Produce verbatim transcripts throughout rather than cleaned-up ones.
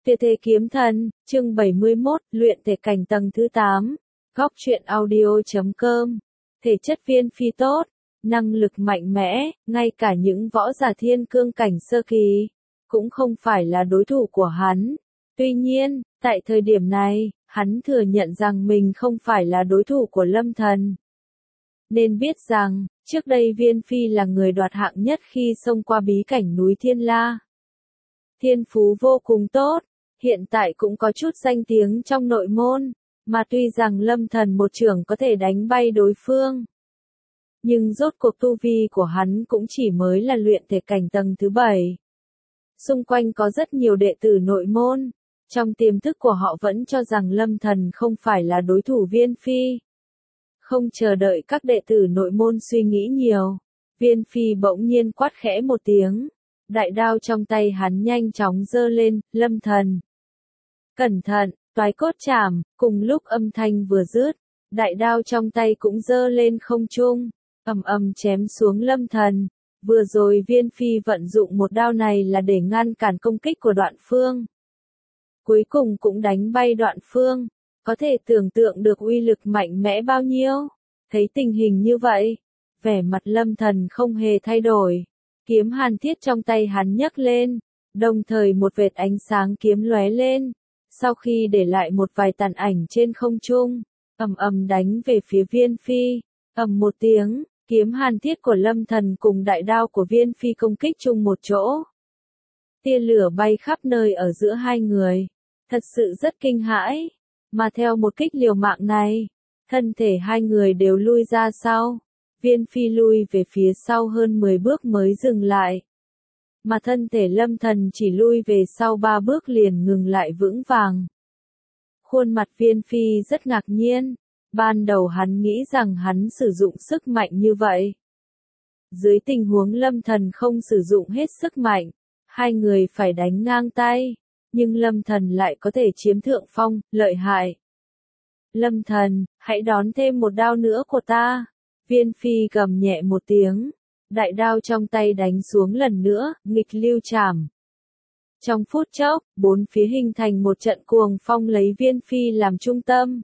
Tuyệt thế kiếm thần, chương bảy mươi mốt, luyện thể cảnh tầng thứ tám. Góc truyện audio chấm com. Thể chất Viên Phi tốt, năng lực mạnh mẽ, ngay cả những võ giả thiên cương cảnh sơ kỳ, cũng không phải là đối thủ của hắn. Tuy nhiên, tại thời điểm này, hắn thừa nhận rằng mình không phải là đối thủ của Lâm Thần. Nên biết rằng, trước đây Viên Phi là người đoạt hạng nhất khi xông qua bí cảnh núi Thiên La. Thiên phú vô cùng tốt, hiện tại cũng có chút danh tiếng trong nội môn, mà tuy rằng Lâm Thần một chưởng có thể đánh bay đối phương, nhưng rốt cuộc tu vi của hắn cũng chỉ mới là luyện thể cảnh tầng thứ bảy. Xung quanh có rất nhiều đệ tử nội môn, trong tiềm thức của họ vẫn cho rằng Lâm Thần không phải là đối thủ Viên Phi. Không chờ đợi các đệ tử nội môn suy nghĩ nhiều, Viên Phi bỗng nhiên quát khẽ một tiếng. Đại đao trong tay hắn nhanh chóng giơ lên, Lâm Thần. Cẩn thận, toái cốt chảm, cùng lúc âm thanh vừa dứt, đại đao trong tay cũng giơ lên không trung, ầm ầm chém xuống Lâm Thần. Vừa rồi Viên Phi vận dụng một đao này là để ngăn cản công kích của Đoạn Phương. Cuối cùng cũng đánh bay Đoạn Phương, có thể tưởng tượng được uy lực mạnh mẽ bao nhiêu. Thấy tình hình như vậy, vẻ mặt Lâm Thần không hề thay đổi. Kiếm hàn thiết trong tay hắn nhấc lên, đồng thời một vệt ánh sáng kiếm lóe lên, sau khi để lại một vài tàn ảnh trên không trung, ầm ầm đánh về phía Viên Phi, ầm một tiếng, kiếm hàn thiết của Lâm Thần cùng đại đao của Viên Phi công kích chung một chỗ. Tia lửa bay khắp nơi ở giữa hai người, thật sự rất kinh hãi, mà theo một kích liều mạng này, thân thể hai người đều lui ra sau. Viên Phi lui về phía sau hơn mười bước mới dừng lại. Mà thân thể Lâm Thần chỉ lui về sau ba bước liền ngừng lại vững vàng. Khuôn mặt Viên Phi rất ngạc nhiên. Ban đầu hắn nghĩ rằng hắn sử dụng sức mạnh như vậy. Dưới tình huống Lâm Thần không sử dụng hết sức mạnh, hai người phải đánh ngang tay. Nhưng Lâm Thần lại có thể chiếm thượng phong, lợi hại. Lâm Thần, hãy đón thêm một đao nữa của ta. Viên Phi gầm nhẹ một tiếng, đại đao trong tay đánh xuống lần nữa, nghịch lưu chảm. Trong phút chốc, bốn phía hình thành một trận cuồng phong lấy Viên Phi làm trung tâm.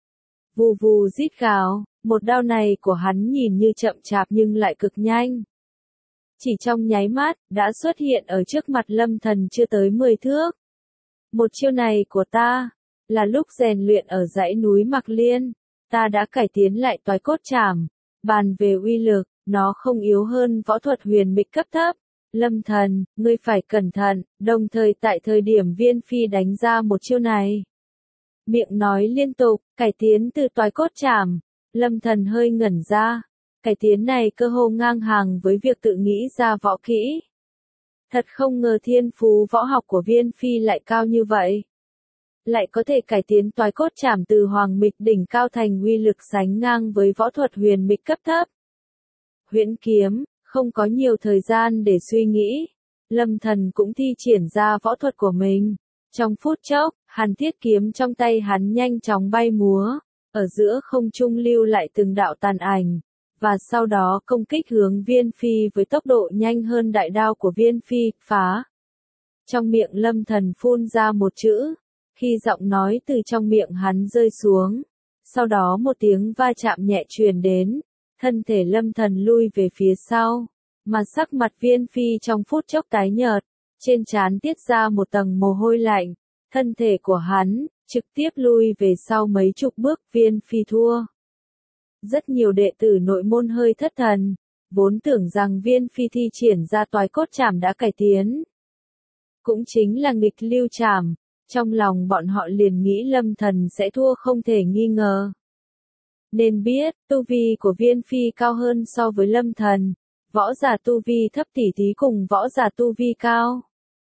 Vù vù rít gào, một đao này của hắn nhìn như chậm chạp nhưng lại cực nhanh. Chỉ trong nháy mắt, đã xuất hiện ở trước mặt Lâm Thần chưa tới mười thước. Một chiêu này của ta, là lúc rèn luyện ở dãy núi Mạc Liên, ta đã cải tiến lại toái cốt chảm. Bàn về uy lực, nó không yếu hơn võ thuật huyền mịch cấp thấp. Lâm Thần, ngươi phải cẩn thận, đồng thời tại thời điểm Viên Phi đánh ra một chiêu này. Miệng nói liên tục, cải tiến từ toái cốt chảm. Lâm Thần hơi ngẩn ra. Cải tiến này cơ hồ ngang hàng với việc tự nghĩ ra võ kỹ. Thật không ngờ thiên phú võ học của Viên Phi lại cao như vậy. Lại có thể cải tiến toái cốt chảm từ hoàng mịch đỉnh cao thành uy lực sánh ngang với võ thuật huyền mịch cấp thấp. Huyễn kiếm, không có nhiều thời gian để suy nghĩ. Lâm Thần cũng thi triển ra võ thuật của mình. Trong phút chốc, hàn thiết kiếm trong tay hắn nhanh chóng bay múa, ở giữa không trung lưu lại từng đạo tàn ảnh, và sau đó công kích hướng Viên Phi với tốc độ nhanh hơn đại đao của Viên Phi, phá. Trong miệng Lâm Thần phun ra một chữ. Khi giọng nói từ trong miệng hắn rơi xuống, sau đó một tiếng va chạm nhẹ truyền đến, thân thể Lâm Thần lui về phía sau, mà sắc mặt Viên Phi trong phút chốc tái nhợt, trên trán tiết ra một tầng mồ hôi lạnh, thân thể của hắn trực tiếp lui về sau mấy chục bước. Viên Phi thua. Rất nhiều đệ tử nội môn hơi thất thần, vốn tưởng rằng Viên Phi thi triển ra toái cốt chảm đã cải tiến, cũng chính là nghịch lưu chảm. Trong lòng bọn họ liền nghĩ Lâm Thần sẽ thua không thể nghi ngờ. Nên biết, tu vi của Viên Phi cao hơn so với Lâm Thần. Võ giả tu vi thấp tỉ thí cùng võ giả tu vi cao,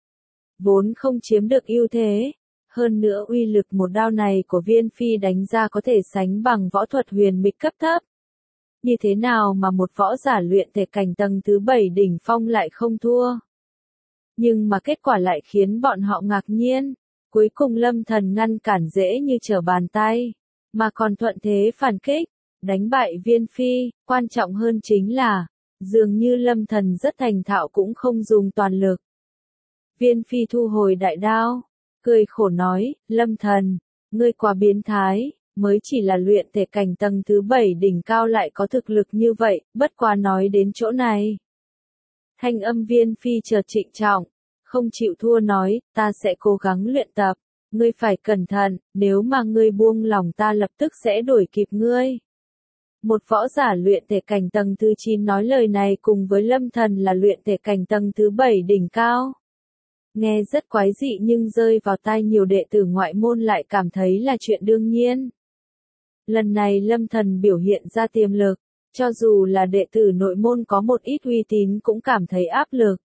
vốn không chiếm được ưu thế. Hơn nữa uy lực một đao này của Viên Phi đánh ra có thể sánh bằng võ thuật huyền mịch cấp thấp. Như thế nào mà một võ giả luyện thể cảnh tầng thứ bảy đỉnh phong lại không thua? Nhưng mà kết quả lại khiến bọn họ ngạc nhiên. Cuối cùng Lâm Thần ngăn cản dễ như trở bàn tay, mà còn thuận thế phản kích, đánh bại Viên Phi. Quan trọng hơn chính là, dường như Lâm Thần rất thành thạo cũng không dùng toàn lực. Viên Phi thu hồi đại đao, cười khổ nói, Lâm Thần, ngươi quá biến thái, mới chỉ là luyện thể cảnh tầng thứ bảy đỉnh cao lại có thực lực như vậy, bất quá nói đến chỗ này. Thanh âm Viên Phi chợt trịnh trọng, không chịu thua nói, ta sẽ cố gắng luyện tập, ngươi phải cẩn thận, nếu mà ngươi buông lòng ta lập tức sẽ đuổi kịp ngươi. Một võ giả luyện thể cảnh tầng thứ chín nói lời này cùng với Lâm Thần là luyện thể cảnh tầng thứ bảy đỉnh cao. Nghe rất quái dị nhưng rơi vào tai nhiều đệ tử ngoại môn lại cảm thấy là chuyện đương nhiên. Lần này Lâm Thần biểu hiện ra tiềm lực, cho dù là đệ tử nội môn có một ít uy tín cũng cảm thấy áp lực.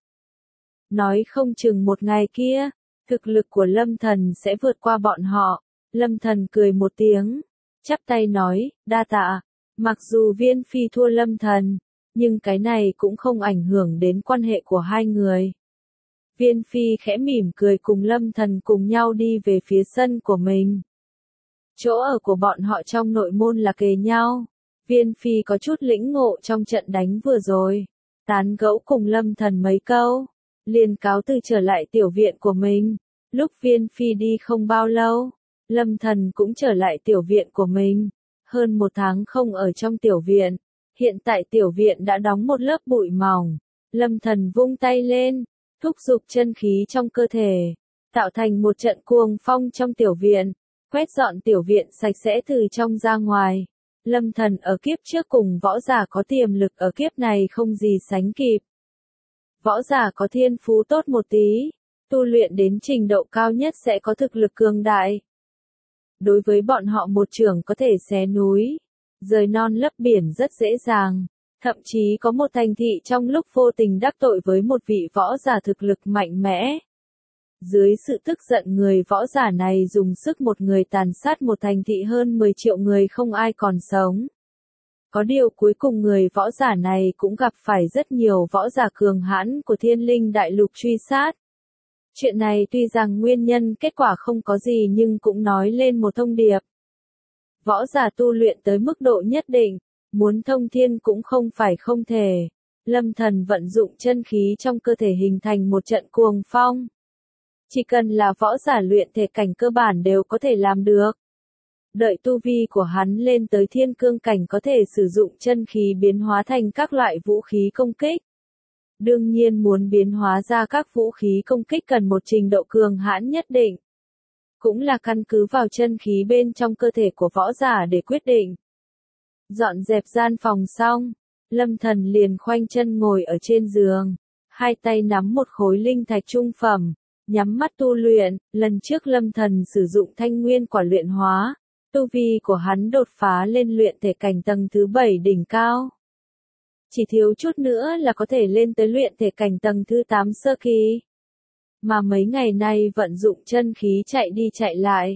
Nói không chừng một ngày kia, thực lực của Lâm Thần sẽ vượt qua bọn họ. Lâm Thần cười một tiếng, chắp tay nói, đa tạ. Mặc dù Viên Phi thua Lâm Thần, nhưng cái này cũng không ảnh hưởng đến quan hệ của hai người. Viên Phi khẽ mỉm cười cùng Lâm Thần cùng nhau đi về phía sân của mình. Chỗ ở của bọn họ trong nội môn là kề nhau. Viên Phi có chút lĩnh ngộ trong trận đánh vừa rồi. Tán gẫu cùng Lâm Thần mấy câu, liền cáo từ trở lại tiểu viện của mình. Lúc Viên Phi đi không bao lâu, Lâm Thần cũng trở lại tiểu viện của mình. Hơn một tháng không ở trong tiểu viện, hiện tại tiểu viện đã đóng một lớp bụi mỏng. Lâm Thần vung tay lên, thúc giục chân khí trong cơ thể, tạo thành một trận cuồng phong trong tiểu viện, quét dọn tiểu viện sạch sẽ từ trong ra ngoài. Lâm Thần ở kiếp trước cùng võ giả có tiềm lực ở kiếp này không gì sánh kịp. Võ giả có thiên phú tốt một tí, tu luyện đến trình độ cao nhất sẽ có thực lực cường đại. Đối với bọn họ một trường có thể xé núi, rời non lấp biển rất dễ dàng. Thậm chí có một thành thị trong lúc vô tình đắc tội với một vị võ giả thực lực mạnh mẽ. Dưới sự tức giận người võ giả này dùng sức một người tàn sát một thành thị hơn mười triệu người không ai còn sống. Có điều cuối cùng người võ giả này cũng gặp phải rất nhiều võ giả cường hãn của Thiên Linh Đại Lục truy sát. Chuyện này tuy rằng nguyên nhân kết quả không có gì nhưng cũng nói lên một thông điệp. Võ giả tu luyện tới mức độ nhất định, muốn thông thiên cũng không phải không thể. Lâm Thần vận dụng chân khí trong cơ thể hình thành một trận cuồng phong. Chỉ cần là võ giả luyện thể cảnh cơ bản đều có thể làm được. Đợi tu vi của hắn lên tới thiên cương cảnh có thể sử dụng chân khí biến hóa thành các loại vũ khí công kích. Đương nhiên muốn biến hóa ra các vũ khí công kích cần một trình độ cường hãn nhất định. Cũng là căn cứ vào chân khí bên trong cơ thể của võ giả để quyết định. Dọn dẹp gian phòng xong, Lâm Thần liền khoanh chân ngồi ở trên giường, hai tay nắm một khối linh thạch trung phẩm, nhắm mắt tu luyện. Lần trước Lâm Thần sử dụng thanh nguyên quả luyện hóa, tu vi của hắn đột phá lên luyện thể cảnh tầng thứ bảy đỉnh cao. Chỉ thiếu chút nữa là có thể lên tới luyện thể cảnh tầng thứ tám sơ kỳ. Mà mấy ngày nay vận dụng chân khí chạy đi chạy lại.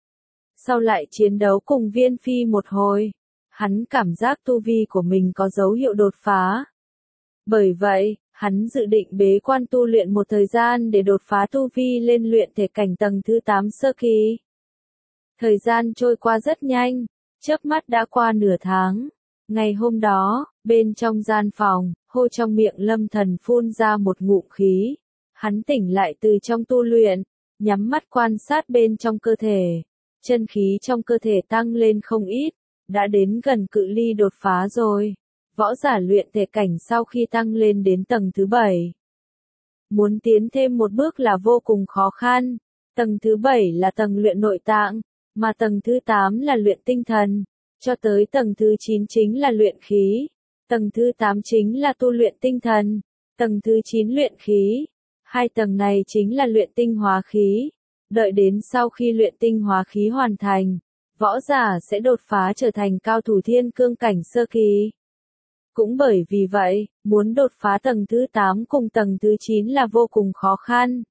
Sau lại chiến đấu cùng Viên Phi một hồi, hắn cảm giác tu vi của mình có dấu hiệu đột phá. Bởi vậy, hắn dự định bế quan tu luyện một thời gian để đột phá tu vi lên luyện thể cảnh tầng thứ tám sơ kỳ. Thời gian trôi qua rất nhanh, chớp mắt đã qua nửa tháng. Ngày hôm đó, bên trong gian phòng, hô trong miệng Lâm Thần phun ra một ngụm khí. Hắn tỉnh lại từ trong tu luyện, nhắm mắt quan sát bên trong cơ thể. Chân khí trong cơ thể tăng lên không ít, đã đến gần cự ly đột phá rồi. Võ giả luyện thể cảnh sau khi tăng lên đến tầng thứ bảy. Muốn tiến thêm một bước là vô cùng khó khăn. Tầng thứ bảy là tầng luyện nội tạng, mà tầng thứ tám là luyện tinh thần. Cho tới tầng thứ chín chính là luyện khí. Tầng thứ tám chính là tu luyện tinh thần. Tầng thứ chín luyện khí. Hai tầng này chính là luyện tinh hóa khí. Đợi đến sau khi luyện tinh hóa khí hoàn thành, võ giả sẽ đột phá trở thành cao thủ thiên cương cảnh sơ kỳ. Cũng bởi vì vậy, muốn đột phá tầng thứ tám cùng tầng thứ chín là vô cùng khó khăn.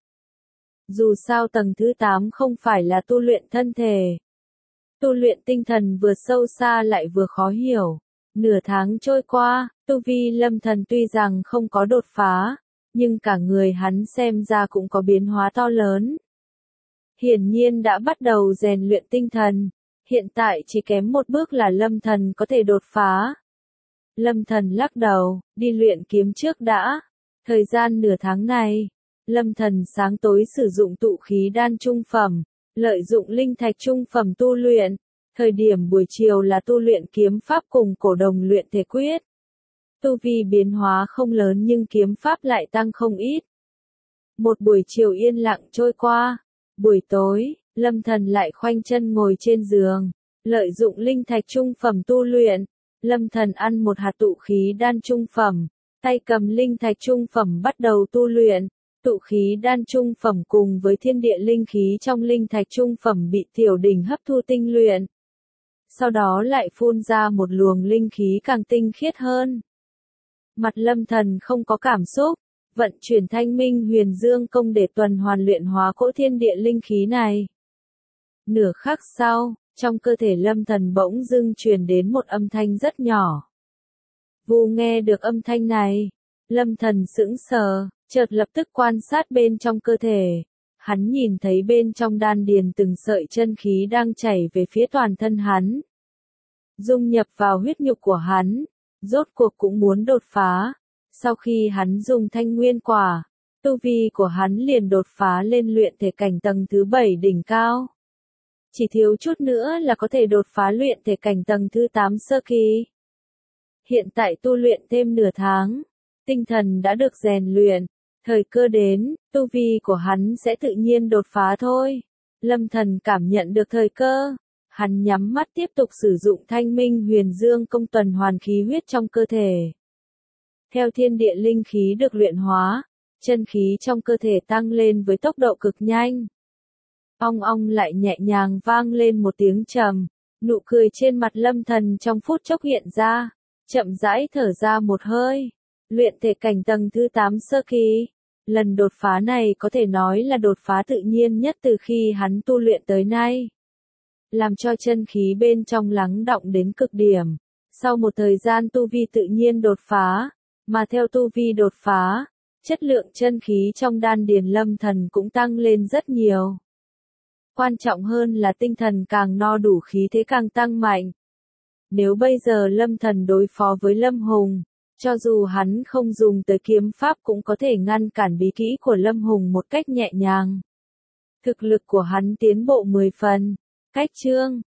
Dù sao tầng thứ tám không phải là tu luyện thân thể. Tu luyện tinh thần vừa sâu xa lại vừa khó hiểu. Nửa tháng trôi qua, tu vi Lâm Thần tuy rằng không có đột phá, nhưng cả người hắn xem ra cũng có biến hóa to lớn. Hiển nhiên đã bắt đầu rèn luyện tinh thần, hiện tại chỉ kém một bước là Lâm Thần có thể đột phá. Lâm Thần lắc đầu, đi luyện kiếm trước đã. Thời gian nửa tháng này, Lâm Thần sáng tối sử dụng tụ khí đan trung phẩm, lợi dụng linh thạch trung phẩm tu luyện. Thời điểm buổi chiều là tu luyện kiếm pháp cùng cổ đồng luyện thể quyết. Tu vi biến hóa không lớn nhưng kiếm pháp lại tăng không ít. Một buổi chiều yên lặng trôi qua. Buổi tối, Lâm Thần lại khoanh chân ngồi trên giường, lợi dụng linh thạch trung phẩm tu luyện. Lâm Thần ăn một hạt tụ khí đan trung phẩm, tay cầm linh thạch trung phẩm bắt đầu tu luyện. Tụ khí đan trung phẩm cùng với thiên địa linh khí trong linh thạch trung phẩm bị tiểu đỉnh hấp thu tinh luyện. Sau đó lại phun ra một luồng linh khí càng tinh khiết hơn. Mặt Lâm Thần không có cảm xúc, vận chuyển Thanh Minh Huyền Dương công để tuần hoàn luyện hóa cỗ thiên địa linh khí này. Nửa khắc sau, trong cơ thể Lâm Thần bỗng dưng truyền đến một âm thanh rất nhỏ. Vu nghe được âm thanh này, Lâm Thần sững sờ, chợt lập tức quan sát bên trong cơ thể. Hắn nhìn thấy bên trong đan điền từng sợi chân khí đang chảy về phía toàn thân hắn. Dung nhập vào huyết nhục của hắn, rốt cuộc cũng muốn đột phá. Sau khi hắn dùng thanh nguyên quả, tu vi của hắn liền đột phá lên luyện thể cảnh tầng thứ bảy đỉnh cao. Chỉ thiếu chút nữa là có thể đột phá luyện thể cảnh tầng thứ tám sơ kỳ. Hiện tại tu luyện thêm nửa tháng, tinh thần đã được rèn luyện, thời cơ đến, tu vi của hắn sẽ tự nhiên đột phá thôi. Lâm Thần cảm nhận được thời cơ, hắn nhắm mắt tiếp tục sử dụng Thanh Minh Huyền Dương công tuần hoàn khí huyết trong cơ thể. Theo thiên địa linh khí được luyện hóa, chân khí trong cơ thể tăng lên với tốc độ cực nhanh. Ong ong lại nhẹ nhàng vang lên một tiếng trầm, nụ cười trên mặt Lâm Thần trong phút chốc hiện ra, chậm rãi thở ra một hơi. Luyện thể cảnh tầng thứ tám sơ kỳ, lần đột phá này có thể nói là đột phá tự nhiên nhất từ khi hắn tu luyện tới nay. Làm cho chân khí bên trong lắng đọng đến cực điểm. Sau một thời gian tu vi tự nhiên đột phá, mà theo tu vi đột phá, chất lượng chân khí trong đan điền Lâm Thần cũng tăng lên rất nhiều. Quan trọng hơn là tinh thần càng no đủ khí thế càng tăng mạnh. Nếu bây giờ Lâm Thần đối phó với Lâm Hùng, cho dù hắn không dùng tới kiếm pháp cũng có thể ngăn cản bí kỹ của Lâm Hùng một cách nhẹ nhàng. Thực lực của hắn tiến bộ mười phần. Cách chương